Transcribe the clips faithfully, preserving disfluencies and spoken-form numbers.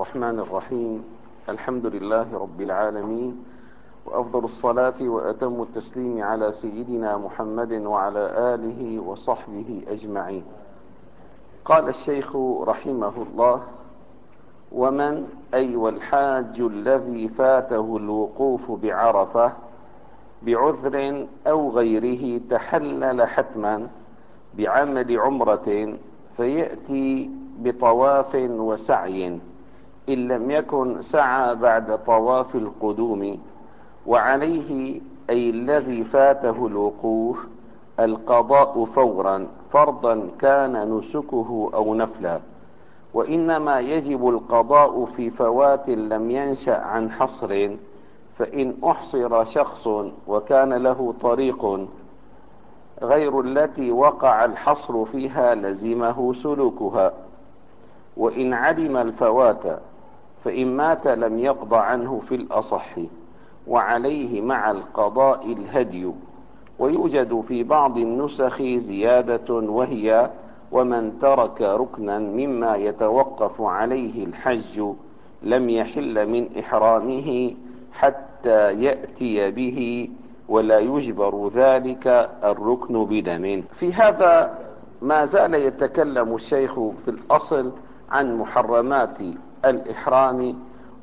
الرحمن الرحيم. الحمد لله رب العالمين، وأفضل الصلاة وأتم التسليم على سيدنا محمد وعلى آله وصحبه أجمعين. قال الشيخ رحمه الله: ومن أي والحاج الذي فاته الوقوف بعرفة بعذر أو غيره تحلل حتما بعمل عمرة فيأتي بطواف وسعي إن لم يكن سعى بعد طواف القدوم، وعليه أي الذي فاته الوقوف القضاء فورا فرضا كان نسكه أو نفلا، وإنما يجب القضاء في فوات لم ينشأ عن حصر، فإن أحصر شخص وكان له طريق غير التي وقع الحصر فيها لزمه سلوكها، وإن علم الفوات فإن مات لم يقض عنه في الأصح، وعليه مع القضاء الهدي. ويوجد في بعض النسخ زيادة وهي: ومن ترك ركنا مما يتوقف عليه الحج لم يحل من إحرامه حتى يأتي به، ولا يجبر ذلك الركن بدم. في هذا ما زال يتكلم الشيخ في الأصل عن محرمات الإحرام،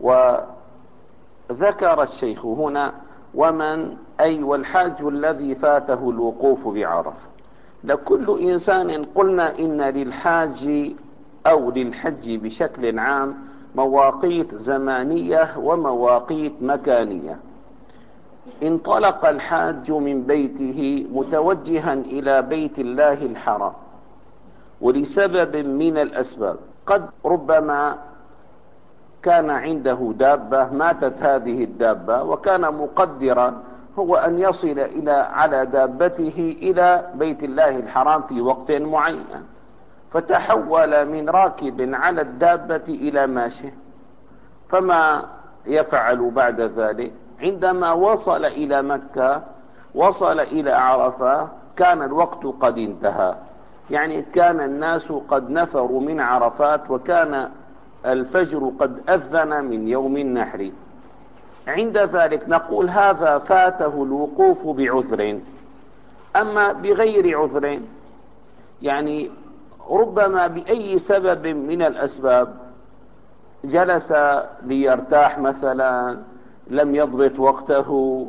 وذكر الشيخ هنا: ومن أي والحاج الذي فاته الوقوف بعرفة. لكل إنسان قلنا إن للحاج أو للحج بشكل عام مواقيت زمانية ومواقيت مكانية. انطلق الحاج من بيته متوجها إلى بيت الله الحرام ولسبب من الأسباب، قد ربما كان عنده دابة ماتت هذه الدابة، وكان مقدرا هو أن يصل إلى على دابته إلى بيت الله الحرام في وقت معين، فتحول من راكب على الدابة إلى ماشي. فما يفعل بعد ذلك؟ عندما وصل إلى مكة وصل إلى عرفة كان الوقت قد انتهى، يعني كان الناس قد نفروا من عرفات، وكان الفجر قد أذن من يوم النحر. عند ذلك نقول هذا فاته الوقوف بعذر. أما بغير عذر، يعني ربما بأي سبب من الأسباب جلس ليرتاح مثلا، لم يضبط وقته،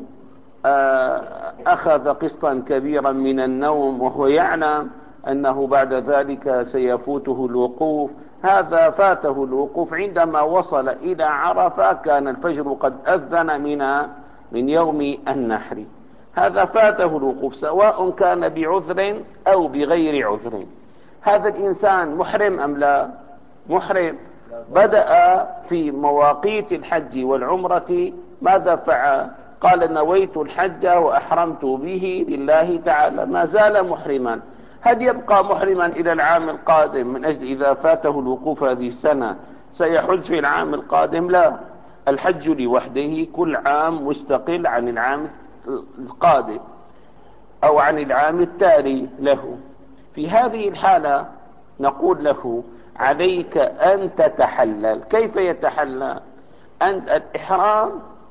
أخذ قسطا كبيرا من النوم وهو يعلم أنه بعد ذلك سيفوته الوقوف، هذا فاته الوقوف عندما وصل إلى عرفة كان الفجر قد أذن من من يوم النحر. هذا فاته الوقوف سواء كان بعذر أو بغير عذر. هذا الإنسان محرم أم لا؟ محرم. بدأ في مواقيت الحج والعمرة ماذا فعل؟ قال: نويت الحج وأحرمت به لله تعالى. ما زال محرما. هل يبقى محرما إلى العام القادم من أجل إذا فاته الوقوف هذه السنة سيحج في العام القادم؟ لا، الحج لوحده كل عام مستقل عن العام القادم أو عن العام التالي له. في هذه الحالة نقول له: عليك أن تتحلل. كيف يتحلل؟ أن الإحرام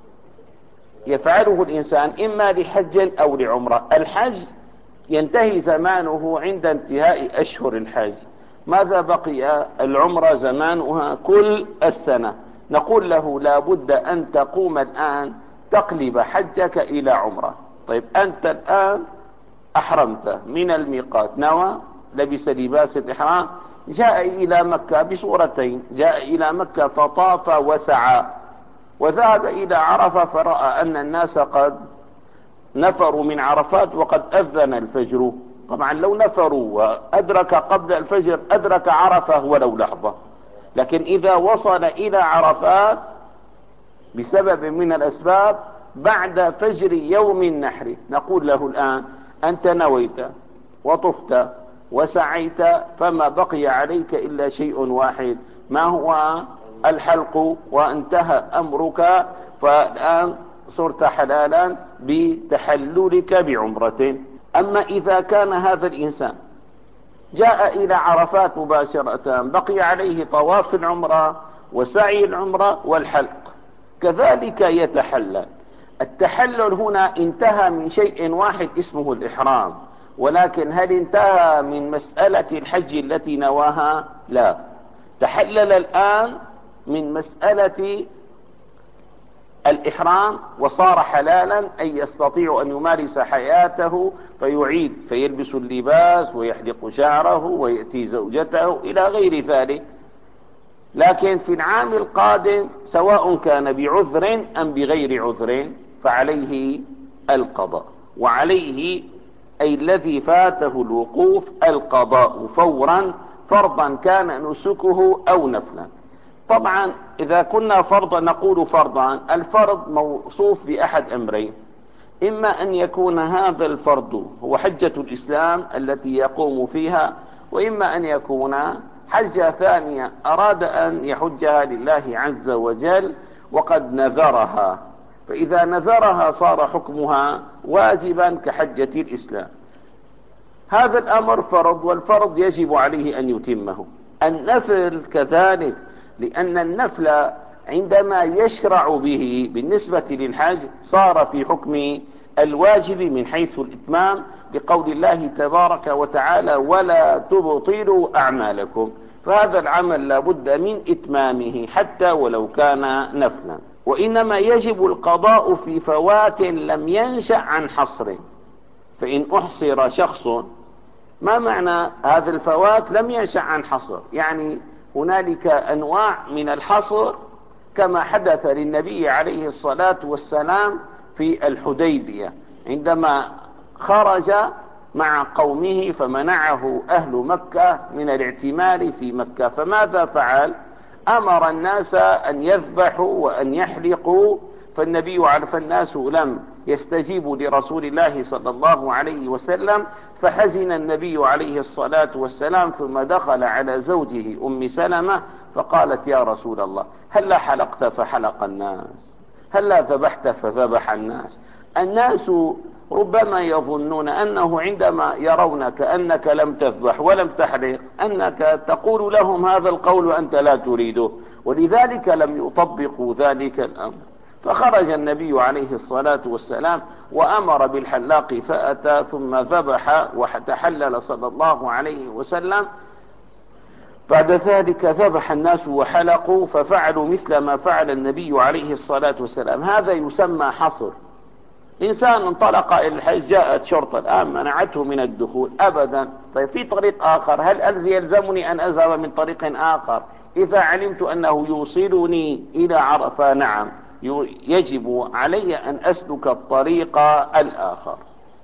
يفعله الإنسان إما لحج أو لعمرة. الحج ينتهي زمانه عند انتهاء أشهر الحج. ماذا بقي؟ العمرة زمانها كل السنة. نقول له: لا بد أن تقوم الآن تقلب حجك إلى عمرة. طيب أنت الآن أحرمت من الميقات، نوى، لبس لباس الإحرام، جاء إلى مكة بصورتين: جاء إلى مكة فطاف وسعى، وذهب إلى عرفة فرأى أن الناس قد نفروا من عرفات وقد أذن الفجر. طبعا لو نفروا وأدرك قبل الفجر أدرك عرفة ولو لحظة، لكن إذا وصل إلى عرفات بسبب من الأسباب بعد فجر يوم النحر، نقول له: الآن أنت نويت وطفت وسعيت، فما بقي عليك إلا شيء واحد، ما هو؟ الحلق، وانتهى أمرك، فالآن صرت حلالا بتحللك بعمرة. أما إذا كان هذا الإنسان جاء إلى عرفات مباشرة، بقي عليه طواف العمرة وسعي العمرة والحلق، كذلك يتحلل. التحلل هنا انتهى من شيء واحد اسمه الإحرام، ولكن هل انتهى من مسألة الحج التي نواها؟ لا، تحلل الآن من مسألة الإحرام وصار حلالا، أي يستطيع أن يمارس حياته فيعيد فيلبس اللباس ويحلق شعره ويأتي زوجته إلى غير ذلك. لكن في العام القادم سواء كان بعذر أم بغير عذر فعليه القضاء، وعليه أي الذي فاته الوقوف القضاء فورا، فرضا كان نسكه أو نفلا. طبعا إذا كنا فرضا نقول فرضا، الفرض موصوف بأحد أمرين: إما أن يكون هذا الفرض هو حجة الإسلام التي يقوم فيها، وإما أن يكون حجة ثانية أراد أن يحجها لله عز وجل وقد نذرها، فإذا نذرها صار حكمها واجبا كحجة الإسلام. هذا الأمر فرض، والفرض يجب عليه أن يتمه. النفل كذلك، لأن النفل عندما يشرع به بالنسبة للحج صار في حكم الواجب من حيث الإتمام، بقول الله تبارك وتعالى: ولا تبطلوا أعمالكم. فهذا العمل لابد من إتمامه حتى ولو كان نفلا. وإنما يجب القضاء في فوات لم ينشأ عن حصر. فإن أحصر شخص، ما معنى هذا الفوات لم ينشأ عن حصر؟ يعني هنالك أنواع من الحصر كما حدث للنبي عليه الصلاة والسلام في الحديبية عندما خرج مع قومه فمنعه أهل مكة من الاعتمار في مكة، فماذا فعل؟ أمر الناس أن يذبحوا وأن يحلقوا، فالنبي عرف الناس لم يستجيبوا لرسول الله صلى الله عليه وسلم، فحزن النبي عليه الصلاة والسلام، ثم دخل على زوجه أم سلمة فقالت: يا رسول الله، هلا حلقت فحلق الناس، هلا ذبحت فذبح الناس. الناس ربما يظنون أنه عندما يرونك أنك لم تذبح ولم تحلق أنك تقول لهم هذا القول وأنت لا تريده، ولذلك لم يطبقوا ذلك الأمر. فخرج النبي عليه الصلاة والسلام وأمر بالحلاق فأتى، ثم ذبح وتحلل صلى الله عليه وسلم. بعد ذلك ذبح الناس وحلقوا، ففعلوا مثل ما فعل النبي عليه الصلاة والسلام. هذا يسمى حصر. إنسان انطلق إلى الحج، جاءت شرطة الآن منعته من الدخول، أبدا. طيب في طريق آخر، هل يلزمني أن أذهب من طريق آخر إذا علمت أنه يوصلني إلى عرفة؟ نعم، يجب علي أن أسلك الطريق الآخر.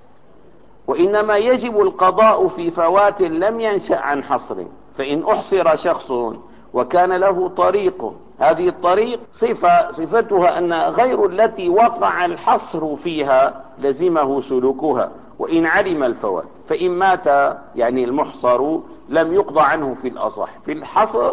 وإنما يجب القضاء في فوات لم ينشأ عن حصر. فإن أحصر شخص وكان له طريق، هذه الطريق صفة صفتها أن غير التي وقع الحصر فيها لزمه سلوكها وإن علم الفوات. فإن مات يعني المحصر لم يقضى عنه في الأصح. في الحصر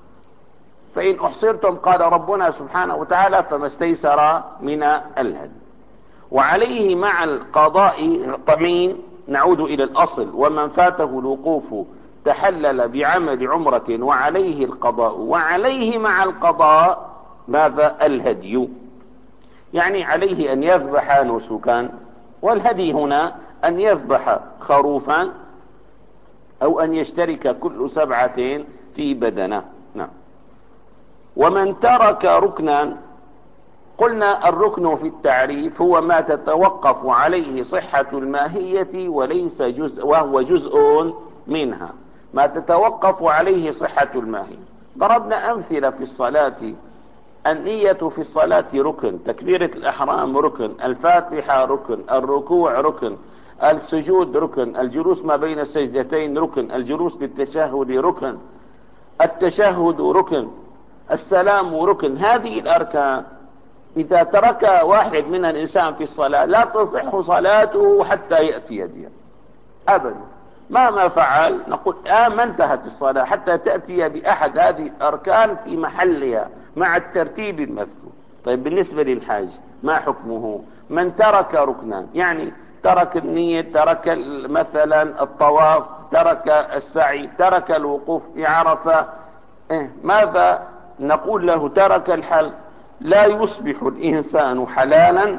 فإن أحصرتم قال ربنا سبحانه وتعالى: فما استيسر من الهدي. وعليه مع القضاء طمين. نعود إلى الأصل: ومن فاته الوقوف تحلل بعمل عمرة وعليه القضاء. وعليه مع القضاء ماذا؟ الهدي، يعني عليه أن يذبح نسكا، والهدي هنا أن يذبح خروفا أو أن يشترك كل سبعة في بدنه. نعم. ومن ترك ركنا، قلنا الركن في التعريف هو ما تتوقف عليه صحة الماهية وليس جزء، وهو جزء منها، ما تتوقف عليه صحة الماهية. ضربنا أمثلة في الصلاة: النية في الصلاة ركن، تكبيرة الإحرام ركن، الفاتحة ركن، الركوع ركن، السجود ركن، الجلوس ما بين السجدتين ركن، الجلوس للتشهد ركن، التشهد ركن، السلام ركن. هذه الأركان إذا ترك واحد من الإنسان في الصلاة لا تصح صلاته حتى يأتي بها أبدا. مهما فعل نقول آه ما انتهت الصلاة حتى تأتي بأحد هذه الأركان في محلها مع الترتيب المذكور. طيب بالنسبة للحاج ما حكمه؟ من ترك ركنا، يعني ترك النية، ترك مثلا الطواف، ترك السعي، ترك الوقوف في عرفة، إيه ماذا نقول له ترك الحل. لا يصبح الإنسان حلالا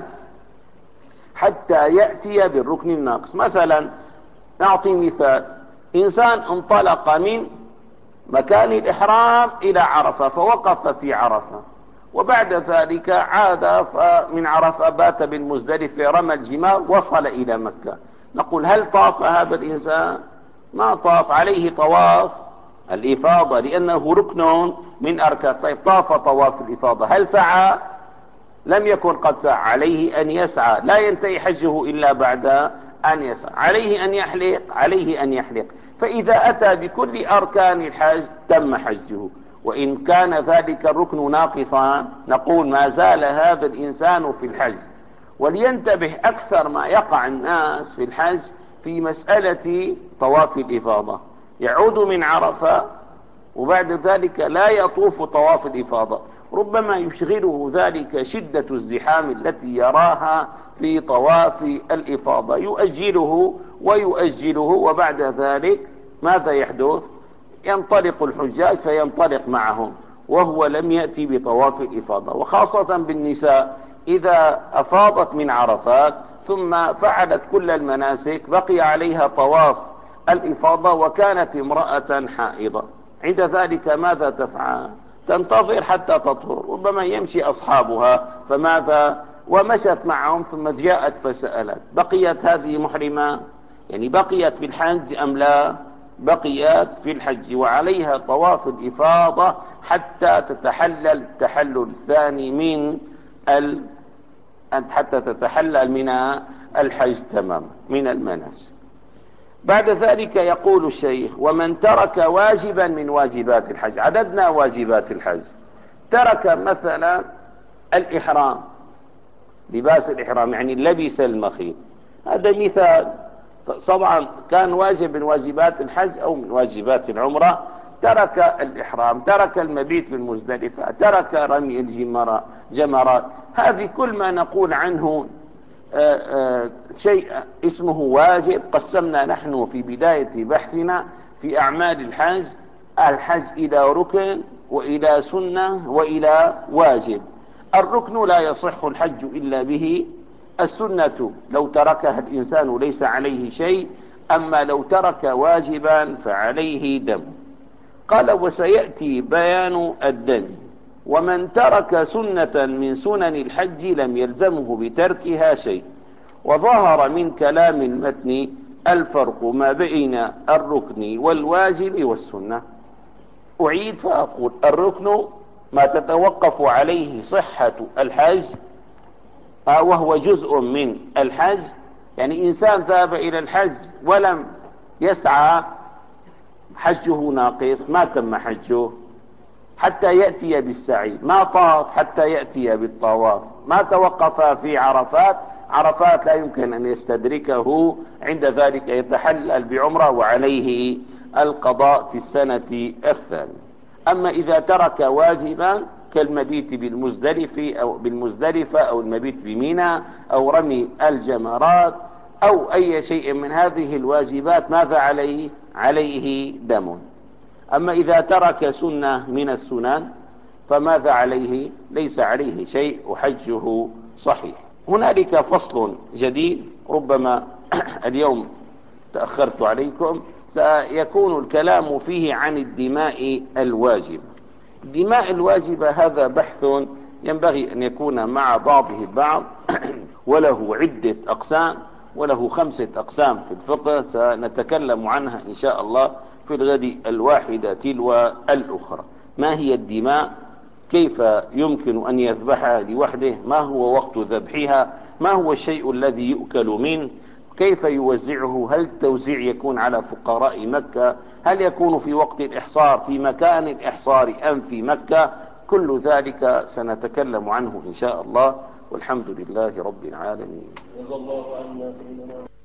حتى يأتي بالركن الناقص. مثلا نعطي مثال: إنسان انطلق من مكان الإحرام إلى عرفة فوقف في عرفة، وبعد ذلك عاد من عرفة بات بالمزدلفة رمى الجمار وصل إلى مكة. نقول هل طاف هذا الإنسان؟ ما طاف، عليه طواف الإفاضة لأنه ركن من أركان. طيب طاف طواف الإفاضة، هل سعى؟ لم يكن قد سعى، عليه أن يسعى، لا ينتهي حجه إلا بعد أن يسعى. عليه أن يحلق، عليه أن يحلق. فإذا أتى بكل أركان الحج تم حجه. وإن كان ذلك الركن ناقصا نقول ما زال هذا الإنسان في الحج. ولينتبه أكثر ما يقع الناس في الحج في مسألة طواف الإفاضة. يعود من عرفة وبعد ذلك لا يطوف طواف الإفاضة، ربما يشغله ذلك شدة الزحام التي يراها في طواف الإفاضة، يؤجله ويؤجله، وبعد ذلك ماذا يحدث؟ ينطلق الحجاج فينطلق معهم وهو لم يأتي بطواف الإفاضة. وخاصة بالنساء إذا أفاضت من عرفات ثم فعلت كل المناسك بقي عليها طواف الإفاضة وكانت امرأة حائضة، عند ذلك ماذا تفعل؟ تنتظر حتى تطهر. ربما يمشي أصحابها فماذا؟ ومشت معهم ثم جاءت فسألت: بقيت هذه محرمة؟ يعني بقيت في الحج أم لا؟ بقيت في الحج وعليها طواف الإفاضة حتى تتحلل التحلل الثاني من ال... حتى تتحلل من الحج تماما من المناسك. بعد ذلك يقول الشيخ: ومن ترك واجبا من واجبات الحج. عددنا واجبات الحج. ترك مثلا الإحرام، لباس الإحرام يعني لبس المخيط، هذا مثال. طبعا كان واجب من واجبات الحج أو من واجبات العمرة. ترك الإحرام، ترك المبيت بالمزدلفة، ترك رمي الجمرات. هذه كل ما نقول عنه آآ آآ شيء اسمه واجب. قسمنا نحن في بداية بحثنا في أعمال الحج الحج إلى ركن وإلى سنة وإلى واجب. الركن لا يصح الحج إلا به. السنة لو تركها الإنسان ليس عليه شيء، أما لو ترك واجبا فعليه دم. قال: وسيأتي بيان الدم. ومن ترك سنة من سنن الحج لم يلزمه بتركها شيء. وظهر من كلام المتن الفرق ما بين الركن والواجب والسنة. أعيد فأقول: الركن ما تتوقف عليه صحة الحج وهو جزء من الحج. يعني إنسان ذهب إلى الحج ولم يسعى حجه ناقص، ما تم حجه حتى يأتي بالسعي. ما طاف حتى يأتي بالطواف. ما توقف في عرفات، عرفات لا يمكن أن يستدركه، عند ذلك يتحلل بعمرة وعليه القضاء في السنة الثانية. أما إذا ترك واجبا كالمبيت بالمزدلفة أو بالمزدلفة أو المبيت بميناء أو رمي الجمرات أو أي شيء من هذه الواجبات، ماذا عليه؟ عليه دم. أما إذا ترك سنة من السنن فماذا عليه؟ ليس عليه شيء وحجه صحيح. هنالك فصل جديد، ربما اليوم تأخرت عليكم، سيكون الكلام فيه عن الدماء الواجبة. الدماء الواجبة هذا بحث ينبغي أن يكون مع بعضه البعض وله عدة أقسام، وله خمسة أقسام في الفقه سنتكلم عنها إن شاء الله في الغد الواحدة تلو الأخرى. ما هي الدماء؟ كيف يمكن أن يذبحها لوحده؟ ما هو وقت ذبحها؟ ما هو الشيء الذي يؤكل منه؟ كيف يوزعه؟ هل التوزيع يكون على فقراء مكة؟ هل يكون في وقت الإحصار في مكان الإحصار أم في مكة؟ كل ذلك سنتكلم عنه إن شاء الله، والحمد لله رب العالمين.